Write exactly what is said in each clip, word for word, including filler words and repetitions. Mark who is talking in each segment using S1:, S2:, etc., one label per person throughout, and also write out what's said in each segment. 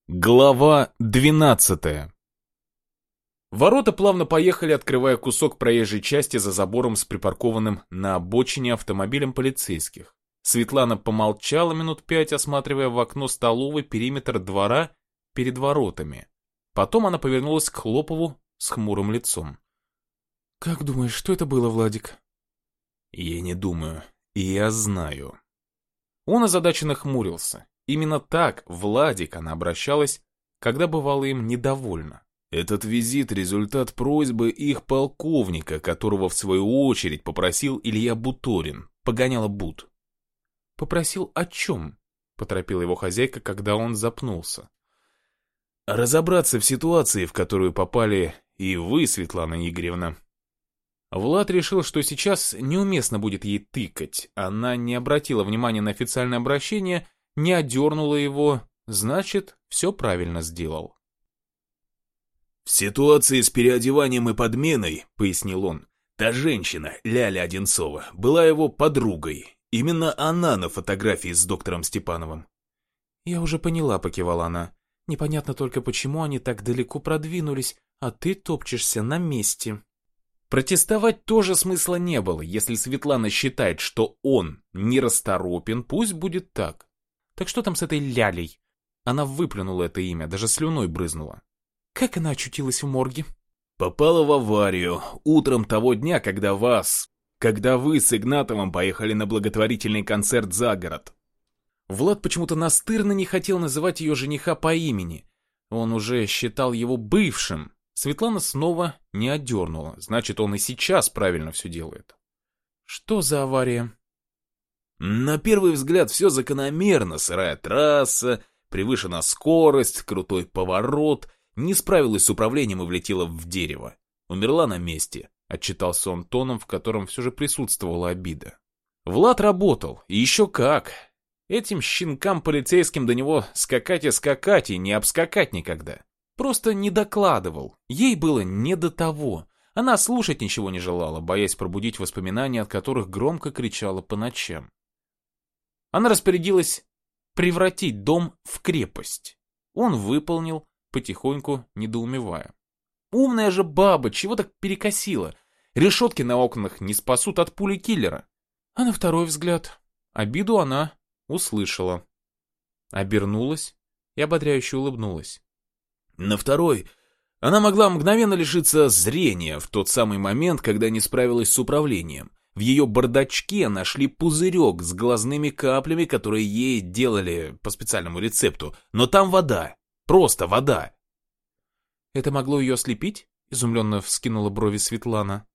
S1: Глава двенадцатая. Ворота плавно поехали, открывая кусок проезжей части за забором с припаркованным на обочине автомобилем полицейских. Светлана помолчала минут пять, осматривая в окно столовой периметр двора перед воротами. Потом она повернулась к Хлопову с хмурым лицом. «Как думаешь, что это было, Владик?» «Я не думаю, я знаю». Он озадаченно хмурился. Именно так Владик она обращалась, когда бывала им недовольна. Этот визит — результат просьбы их полковника, которого в свою очередь попросил Илья Буторин, погоняла Бут. «Попросил о чем?» — поторопила его хозяйка, когда он запнулся. «Разобраться в ситуации, в которую попали и вы, Светлана Игоревна». Влад решил, что сейчас неуместно будет ей тыкать. Она не обратила внимания на официальное обращение, не одернула его, значит, все правильно сделал.
S2: «В ситуации с переодеванием и подменой, — пояснил он, — та женщина, Ляля Одинцова, была его подругой. Именно она на фотографии с доктором Степановым».
S1: «Я уже поняла, — покивала она. Непонятно только, почему они так далеко продвинулись, а ты топчешься на месте». Протестовать тоже смысла не было. Если Светлана считает, что он нерасторопен, пусть будет так. Так что там с этой Лялей? Она выплюнула это имя, даже слюной брызнула. Как она очутилась в морге?
S2: «Попала в аварию утром того дня, когда вас, когда вы с Игнатовым поехали на благотворительный концерт за город».
S1: Влад почему-то настырно не хотел называть ее жениха по имени. Он уже считал его бывшим. Светлана снова не отдернула, значит, он и сейчас правильно все делает. Что за авария?
S2: На первый взгляд все закономерно. Сырая трасса, превышена скорость, крутой поворот. Не справилась с управлением и влетела в дерево. Умерла на месте, отчитался он тоном, в котором все же присутствовала обида. Влад работал, и еще как. Этим щенкам полицейским до него скакать и скакать, и не обскакать никогда. Просто не докладывал, ей было не до того. Она слушать ничего не желала, боясь пробудить воспоминания, от которых громко кричала по ночам. Она распорядилась превратить дом в крепость. Он выполнил, потихоньку недоумевая. Умная же баба, чего так перекосила? Решетки на окнах не спасут от пули киллера. А на второй взгляд, обиду она услышала. Обернулась и ободряюще улыбнулась. На второй она могла мгновенно лишиться зрения в тот самый момент, когда не справилась с управлением. В ее бардачке нашли пузырек с глазными каплями, которые ей делали по специальному рецепту. Но там вода. Просто вода.
S1: «Это могло ее ослепить?» — изумленно вскинула брови Светлана.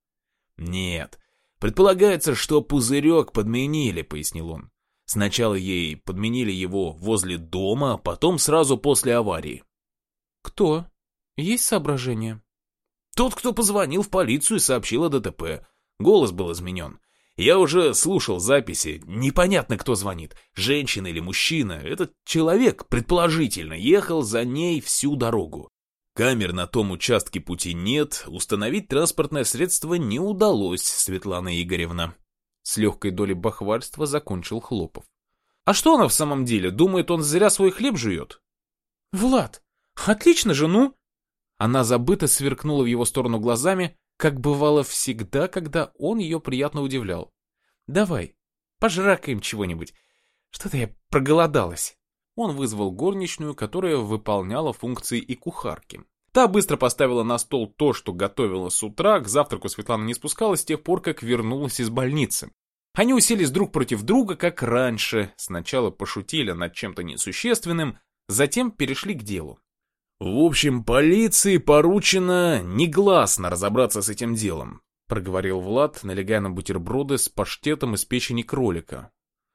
S2: «Нет. Предполагается, что пузырек подменили», — пояснил он. «Сначала ей подменили его возле дома, а потом сразу после аварии».
S1: «Кто? Есть соображения?»
S2: «Тот, кто позвонил в полицию и сообщил о ДТП. Голос был изменен. Я уже слушал записи. Непонятно, кто звонит. Женщина или мужчина. Этот человек, предположительно, ехал за ней всю дорогу. Камер на том участке пути нет. Установить транспортное средство не удалось, Светлана Игоревна».
S1: С легкой долей бахвальства закончил Хлопов. «А что она в самом деле? Думает, он зря свой хлеб жует?» «Влад, отлично же, ну!» Она забыто сверкнула в его сторону глазами, как бывало всегда, когда он ее приятно удивлял. «Давай, пожракаем чего-нибудь. Что-то я проголодалась». Он вызвал горничную, которая выполняла функции и кухарки. Та быстро поставила на стол то, что готовила с утра. К завтраку Светлана не спускалась с тех пор, как вернулась из больницы. Они уселись друг против друга, как раньше. Сначала пошутили над чем-то несущественным, затем перешли к делу.
S2: «В общем, полиции поручено негласно разобраться с этим делом», — проговорил Влад, налегая на бутерброды с паштетом из печени кролика.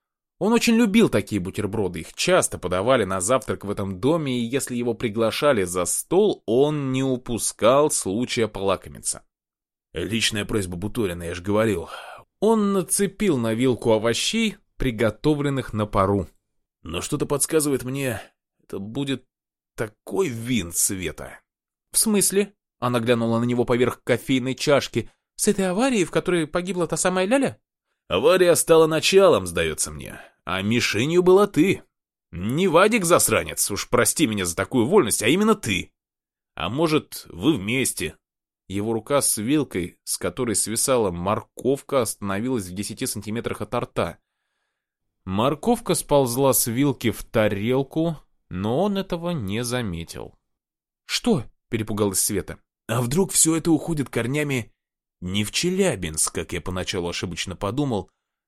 S1: Он очень любил такие бутерброды, их часто подавали на завтрак в этом доме, и если его приглашали за стол, он не упускал случая полакомиться.
S2: «Личная просьба Буторина, я же говорил».
S1: Он нацепил на вилку овощей, приготовленных на пару.
S2: «Но что-то подсказывает мне, это будет такой винт света».
S1: «В смысле?» — она глянула на него поверх кофейной чашки. «С этой аварией, в которой погибла та самая Ляля?»
S2: «Авария стала началом, сдается мне, а мишенью была ты». Не Вадик засранец, уж прости меня за такую вольность, а именно ты. А может, вы вместе.
S1: Его рука с вилкой, с которой свисала морковка, остановилась в десяти сантиметрах от рта. Морковка сползла с вилки в тарелку, но он этого не заметил. «Что?» — перепугалась Света.
S2: «А вдруг все это уходит корнями не в Челябинск, как я поначалу ошибочно подумал,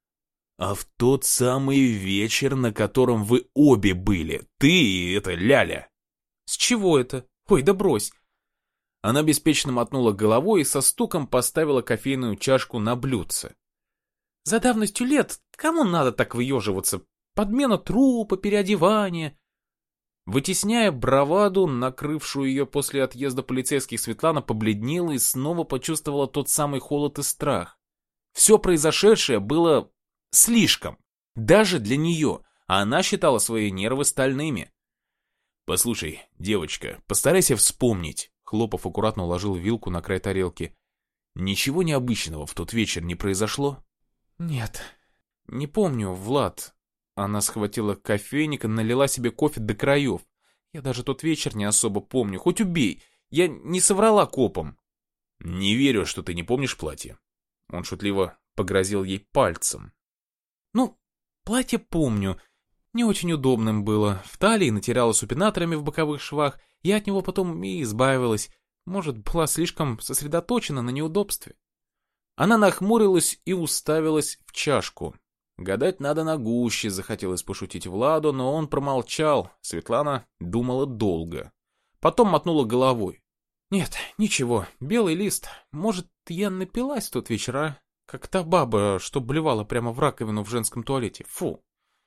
S2: а в тот самый вечер, на котором вы обе были, ты и эта Ляля?»
S1: «С чего это? Ой, да брось!» Она беспечно мотнула головой и со стуком поставила кофейную чашку на блюдце. «За давностью лет кому надо так выеживаться? Подмена трупа, переодевание...» Вытесняя браваду, накрывшую ее после отъезда полицейских, Светлана побледнела и снова почувствовала тот самый холод и страх. Все произошедшее было слишком, даже для нее, а она считала свои нервы стальными.
S2: «Послушай, девочка, постарайся вспомнить», — Хлопов аккуратно уложил вилку на край тарелки. «Ничего необычного в тот вечер не произошло?»
S1: «Нет, не помню, Влад». Она схватила кофейник и налила себе кофе до краев. «Я даже тот вечер не особо помню, хоть убей, я не соврала копам».
S2: «Не верю, что ты не помнишь платье».
S1: Он шутливо погрозил ей пальцем. «Ну, платье помню. Не очень удобным было. В талии натирала супинаторами в боковых швах. Я от него потом и избавилась. Может, была слишком сосредоточена на неудобстве». Она нахмурилась и уставилась в чашку. Гадать надо на гуще, захотелось пошутить Владу, но он промолчал. Светлана думала долго. Потом мотнула головой. «Нет, ничего, белый лист. Может, я напилась в тот вечер, а? Как та баба, что блевала прямо в раковину в женском туалете. Фу».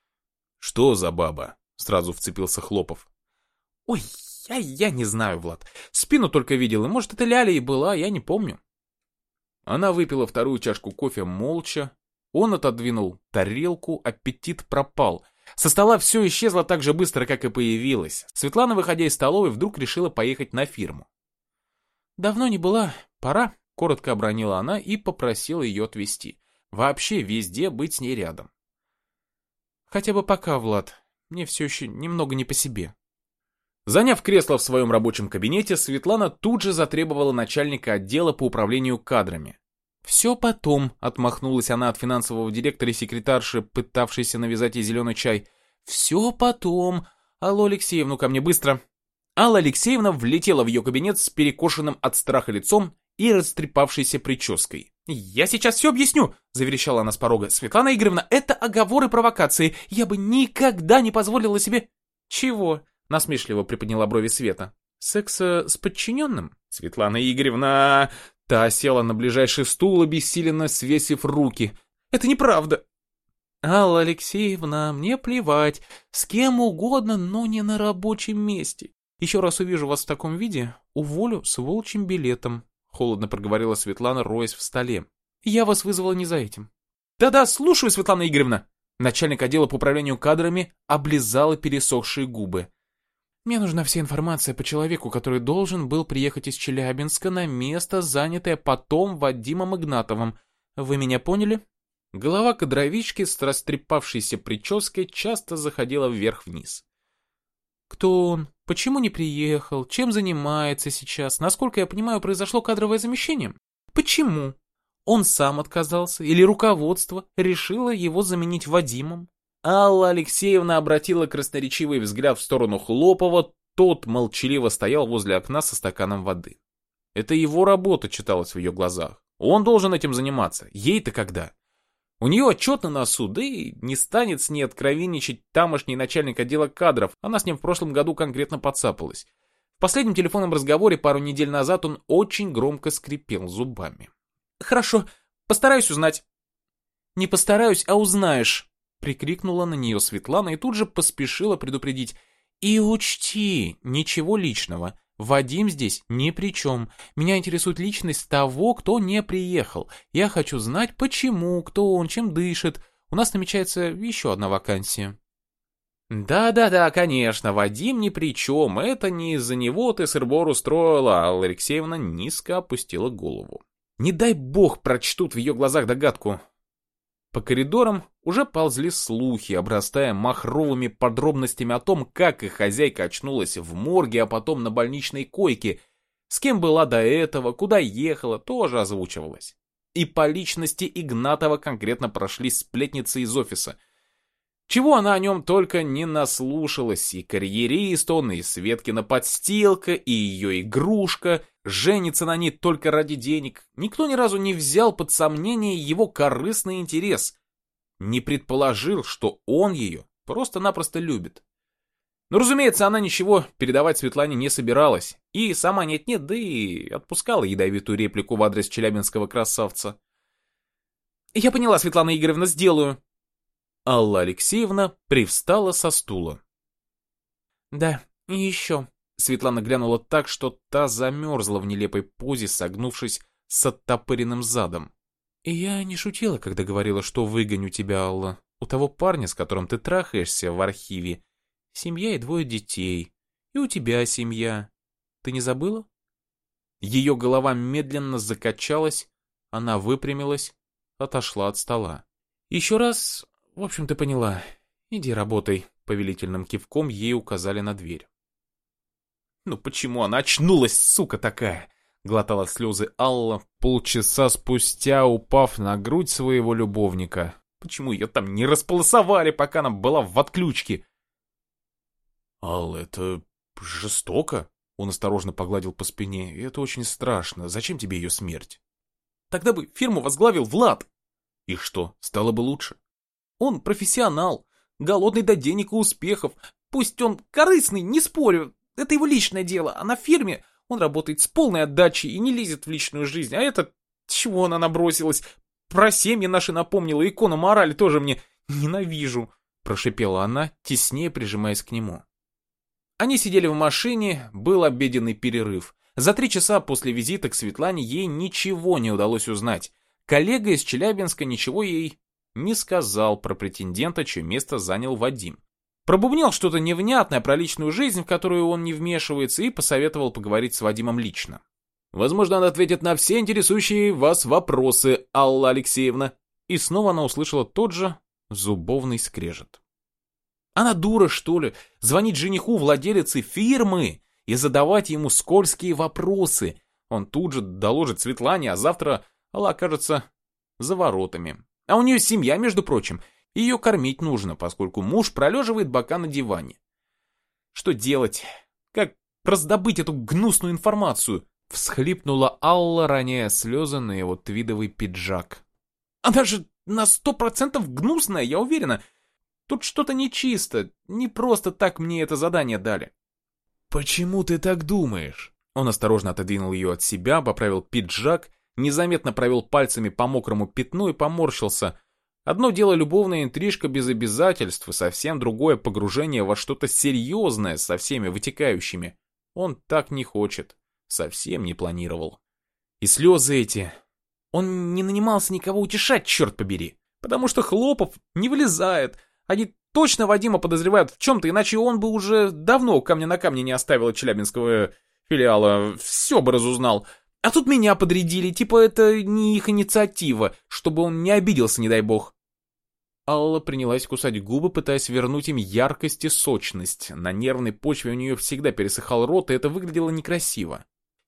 S2: «Что за баба?» — сразу вцепился Хлопов.
S1: «Ой, я, я не знаю, Влад. Спину только видел, и может, это Ляля и была, я не помню». Она выпила вторую чашку кофе молча. Он отодвинул тарелку, аппетит пропал. Со стола все исчезло так же быстро, как и появилось. Светлана, выходя из столовой, вдруг решила поехать на фирму. «Давно не была, пора», — коротко обронила она и попросила ее отвезти. Вообще везде быть с ней рядом. «Хотя бы пока, Влад, мне все еще немного не по себе». Заняв кресло в своем рабочем кабинете, Светлана тут же затребовала начальника отдела по управлению кадрами. «Все потом», — отмахнулась она от финансового директора и секретарши, пытавшейся навязать ей зеленый чай. «Все потом. Алло, Алексеевну, ко мне быстро». Алла Алексеевна влетела в ее кабинет с перекошенным от страха лицом и растрепавшейся прической. «Я сейчас все объясню», — заверещала она с порога. «Светлана Игоревна, это оговоры и провокации. Я бы никогда не позволила себе...» «Чего?» — насмешливо приподняла брови Света. «Секса с подчиненным?» Светлана Игоревна... Та села на ближайший стул, обессиленно свесив руки. «Это неправда!» «Алла Алексеевна, мне плевать. С кем угодно, но не на рабочем месте. Еще раз увижу вас в таком виде, уволю с волчьим билетом», — холодно проговорила Светлана, роясь в столе. «Я вас вызвала не за этим». «Да-да, слушаю, Светлана Игоревна!» Начальник отдела по управлению кадрами облизала пересохшие губы. «Мне нужна вся информация по человеку, который должен был приехать из Челябинска на место, занятое потом Вадимом Игнатовым. Вы меня поняли?» Голова кадровички с растрепавшейся прической часто заходила вверх-вниз. «Кто он? Почему не приехал? Чем занимается сейчас? Насколько я понимаю, произошло кадровое замещение? Почему? Он сам отказался или руководство решило его заменить Вадимом?» Алла Алексеевна обратила красноречивый взгляд в сторону Хлопова, тот молчаливо стоял возле окна со стаканом воды. Это его работа читалась в ее глазах. Он должен этим заниматься. Ей-то когда? У нее отчет на носу, да и не станет с ней откровенничать тамошний начальник отдела кадров, она с ним в прошлом году конкретно подцапалась. В последнем телефонном разговоре пару недель назад он очень громко скрипел зубами. «Хорошо, постараюсь узнать». «Не постараюсь, а узнаешь», — прикрикнула на нее Светлана и тут же поспешила предупредить. «И учти, ничего личного. Вадим здесь ни при чем. Меня интересует личность того, кто не приехал. Я хочу знать, почему, кто он, чем дышит. У нас намечается еще одна вакансия». «Да-да-да, конечно, Вадим ни при чем. Это не из-за него ты сыр-бор устроила», — Алла Алексеевна низко опустила голову. «Не дай бог прочтут в ее глазах догадку». По коридорам уже ползли слухи, обрастая махровыми подробностями о том, как их хозяйка очнулась в морге, а потом на больничной койке. С кем была до этого, куда ехала, тоже озвучивалось. И по личности Игнатова конкретно прошли сплетницы из офиса. Чего она о нем только не наслушалась, и карьерист он, и Светкина подстилка, и ее игрушка, женится на ней только ради денег. Никто ни разу не взял под сомнение его корыстный интерес, не предположил, что он ее просто-напросто любит. Но, разумеется, она ничего передавать Светлане не собиралась, и сама нет-нет, да и отпускала ядовитую реплику в адрес челябинского красавца. «Я поняла, Светлана Игоревна, сделаю». Алла Алексеевна привстала со стула. «Да, и еще». Светлана глянула так, что та замерзла в нелепой позе, согнувшись с оттопыренным задом. «И я не шутила, когда говорила, что выгоню тебя, Алла. У того парня, с которым ты трахаешься в архиве, семья и двое детей. И у тебя семья. Ты не забыла?» Ее голова медленно закачалась, она выпрямилась, отошла от стола. «Еще раз, в общем, ты поняла. Иди работай», — повелительным кивком ей указали на дверь. «Ну почему она очнулась, сука такая?» — глотала слезы Алла, полчаса спустя упав на грудь своего любовника. «Почему ее там не располосовали, пока она была в отключке?» «Алла, это жестоко», — он осторожно погладил по спине. «Это очень страшно. Зачем тебе ее смерть?» «Тогда бы фирму возглавил Влад». «И что, стало бы лучше?» «Он профессионал, голодный до денег и успехов. Пусть он корыстный, не спорю, это его личное дело, а на фирме он работает с полной отдачей и не лезет в личную жизнь. А это, чего она набросилась? Про семьи наши напомнила, икону морали тоже мне ненавижу», — прошипела она, теснее прижимаясь к нему. Они сидели в машине, был обеденный перерыв. За три часа после визита к Светлане ей ничего не удалось узнать. Коллега из Челябинска ничего ей не сказал про претендента, чье место занял Вадим. Пробубнил что-то невнятное про личную жизнь, в которую он не вмешивается, и посоветовал поговорить с Вадимом лично. «Возможно, он ответит на все интересующие вас вопросы, Алла Алексеевна». И снова она услышала тот же зубовный скрежет. Она дура, что ли, звонить жениху владелице фирмы и задавать ему скользкие вопросы. Он тут же доложит Светлане, а завтра Алла окажется за воротами. А у нее семья, между прочим. Ее кормить нужно, поскольку муж пролеживает бока на диване. Что делать? Как раздобыть эту гнусную информацию? Всхлипнула Алла, роняя слезы на его твидовый пиджак. Она же на сто процентов гнусная, я уверена. Тут что-то нечисто, не просто так мне это задание дали. «Почему ты так думаешь?» Он осторожно отодвинул ее от себя, поправил пиджак, незаметно провел пальцами по мокрому пятну и поморщился. Одно дело любовная интрижка без обязательств, и совсем другое погружение во что-то серьезное со всеми вытекающими. Он так не хочет, совсем не планировал. И слезы эти... Он не нанимался никого утешать, черт побери, потому что Хлопов не вылезает. Они точно Вадима подозревают в чем-то, иначе он бы уже давно камня на камне не оставил от челябинского филиала, все бы разузнал. А тут меня подрядили, типа это не их инициатива, чтобы он не обиделся, не дай бог. Алла принялась кусать губы, пытаясь вернуть им яркость и сочность. На нервной почве у нее всегда пересыхал рот, и это выглядело некрасиво.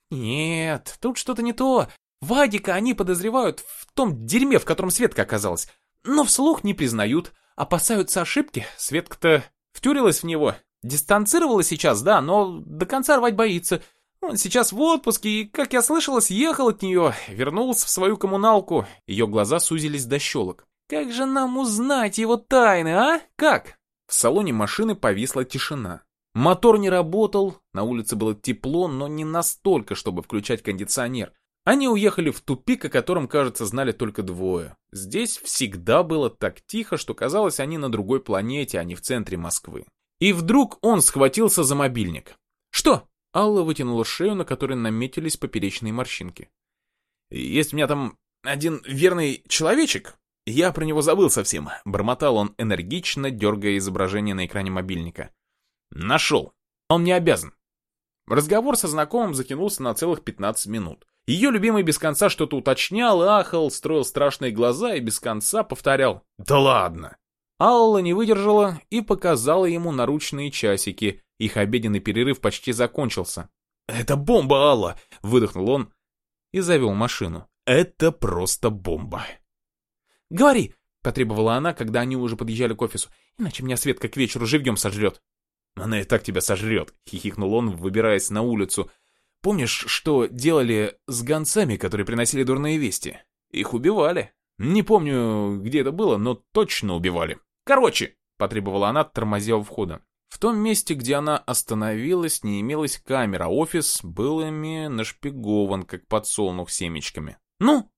S1: Нет, тут что-то не то. Вадика они подозревают в том дерьме, в котором Светка оказалась, но вслух не признают. Опасаются ошибки. Светка-то втюрилась в него. Дистанцировалась сейчас, да, но до конца рвать боится. Он сейчас в отпуске и, как я слышала, съехал от нее. Вернулся в свою коммуналку. Ее глаза сузились до щелок. Как же нам узнать его тайны, а? Как? В салоне машины повисла тишина. Мотор не работал, на улице было тепло, но не настолько, чтобы включать кондиционер. Они уехали в тупик, о котором, кажется, знали только двое. Здесь всегда было так тихо, что казалось, они на другой планете, а не в центре Москвы. И вдруг он схватился за мобильник. «Что?» Алла вытянула шею, на которой наметились поперечные морщинки. «Есть у меня там один верный человечек. Я про него забыл совсем», — бормотал он энергично, дергая изображение на экране мобильника. «Нашел. Он не обязан». Разговор со знакомым затянулся на целых пятнадцать минут. Ее любимый без конца что-то уточнял, ахал, строил страшные глаза и без конца повторял «Да ладно!». Алла не выдержала и показала ему наручные часики. Их обеденный перерыв почти закончился. «Это бомба, Алла!» — выдохнул он и завел машину. «Это просто бомба!» «Говори!» — потребовала она, когда они уже подъезжали к офису. «Иначе меня Светка к вечеру живьем сожрет». «Она и так тебя сожрет!» — хихикнул он, выбираясь на улицу. «Помнишь, что делали с гонцами, которые приносили дурные вести? Их убивали. Не помню, где это было, но точно убивали. Короче!» — потребовала она, тормозя у входа. В том месте, где она остановилась, не имелась камера. Офис был ими нашпигован, как подсолнух семечками. «Ну?»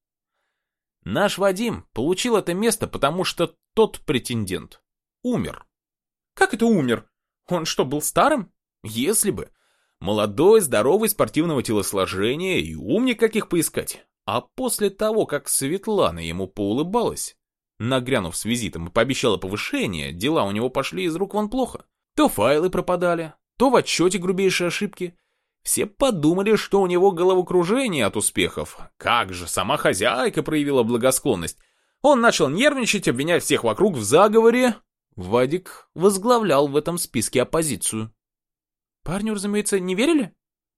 S1: «Наш Вадим получил это место, потому что тот претендент умер». «Как это умер? Он что, был старым?» «Если бы. Молодой, здоровый, спортивного телосложения и умник каких поискать. А после того, как Светлана ему поулыбалась, нагрянув с визитом и пообещала повышение, дела у него пошли из рук вон плохо. То файлы пропадали, то в отчете грубейшие ошибки. Все подумали, что у него головокружение от успехов. Как же, сама хозяйка проявила благосклонность. Он начал нервничать, обвинять всех вокруг в заговоре. Вадик возглавлял в этом списке оппозицию. Парню, разумеется, не верили?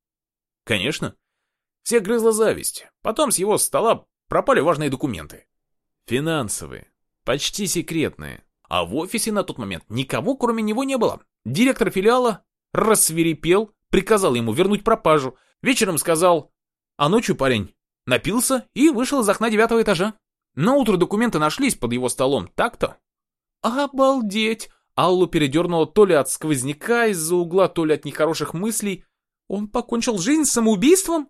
S1: Конечно. Всех грызла зависть. Потом с его стола пропали важные документы. Финансовые, почти секретные. А в офисе на тот момент никого, кроме него, не было. Директор филиала рассвирепел, приказал ему вернуть пропажу. Вечером сказал, а ночью парень напился и вышел из окна девятого этажа. Наутро документы нашлись под его столом, так-то. Обалдеть! Аллу передернуло то ли от сквозняка из-за угла, то ли от нехороших мыслей. Он покончил жизнь самоубийством?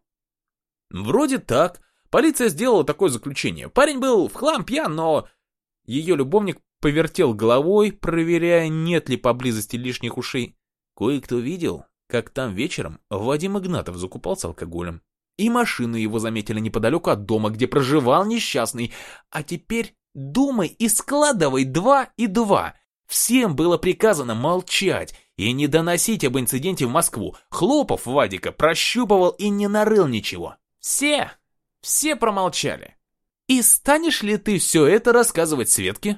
S1: Вроде так. Полиция сделала такое заключение. Парень был в хлам пьян, но... Ее любовник повертел головой, проверяя, нет ли поблизости лишних ушей. Кое-кто видел, как там вечером Вадим Игнатов закупался алкоголем. И машину его заметили неподалеку от дома, где проживал несчастный. А теперь думай и складывай два и два. Всем было приказано молчать и не доносить об инциденте в Москву. Хлопов Вадика прощупывал и не нарыл ничего. Все, все промолчали. И станешь ли ты все это рассказывать Светке?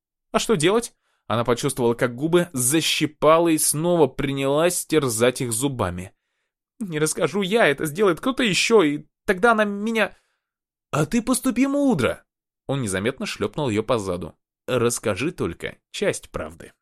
S1: А что делать? Она почувствовала, как губы защипала и снова принялась терзать их зубами. Не расскажу я, это сделает кто-то еще, и тогда она меня... А ты поступи мудро. Он незаметно шлепнул ее по заду. Расскажи только часть правды.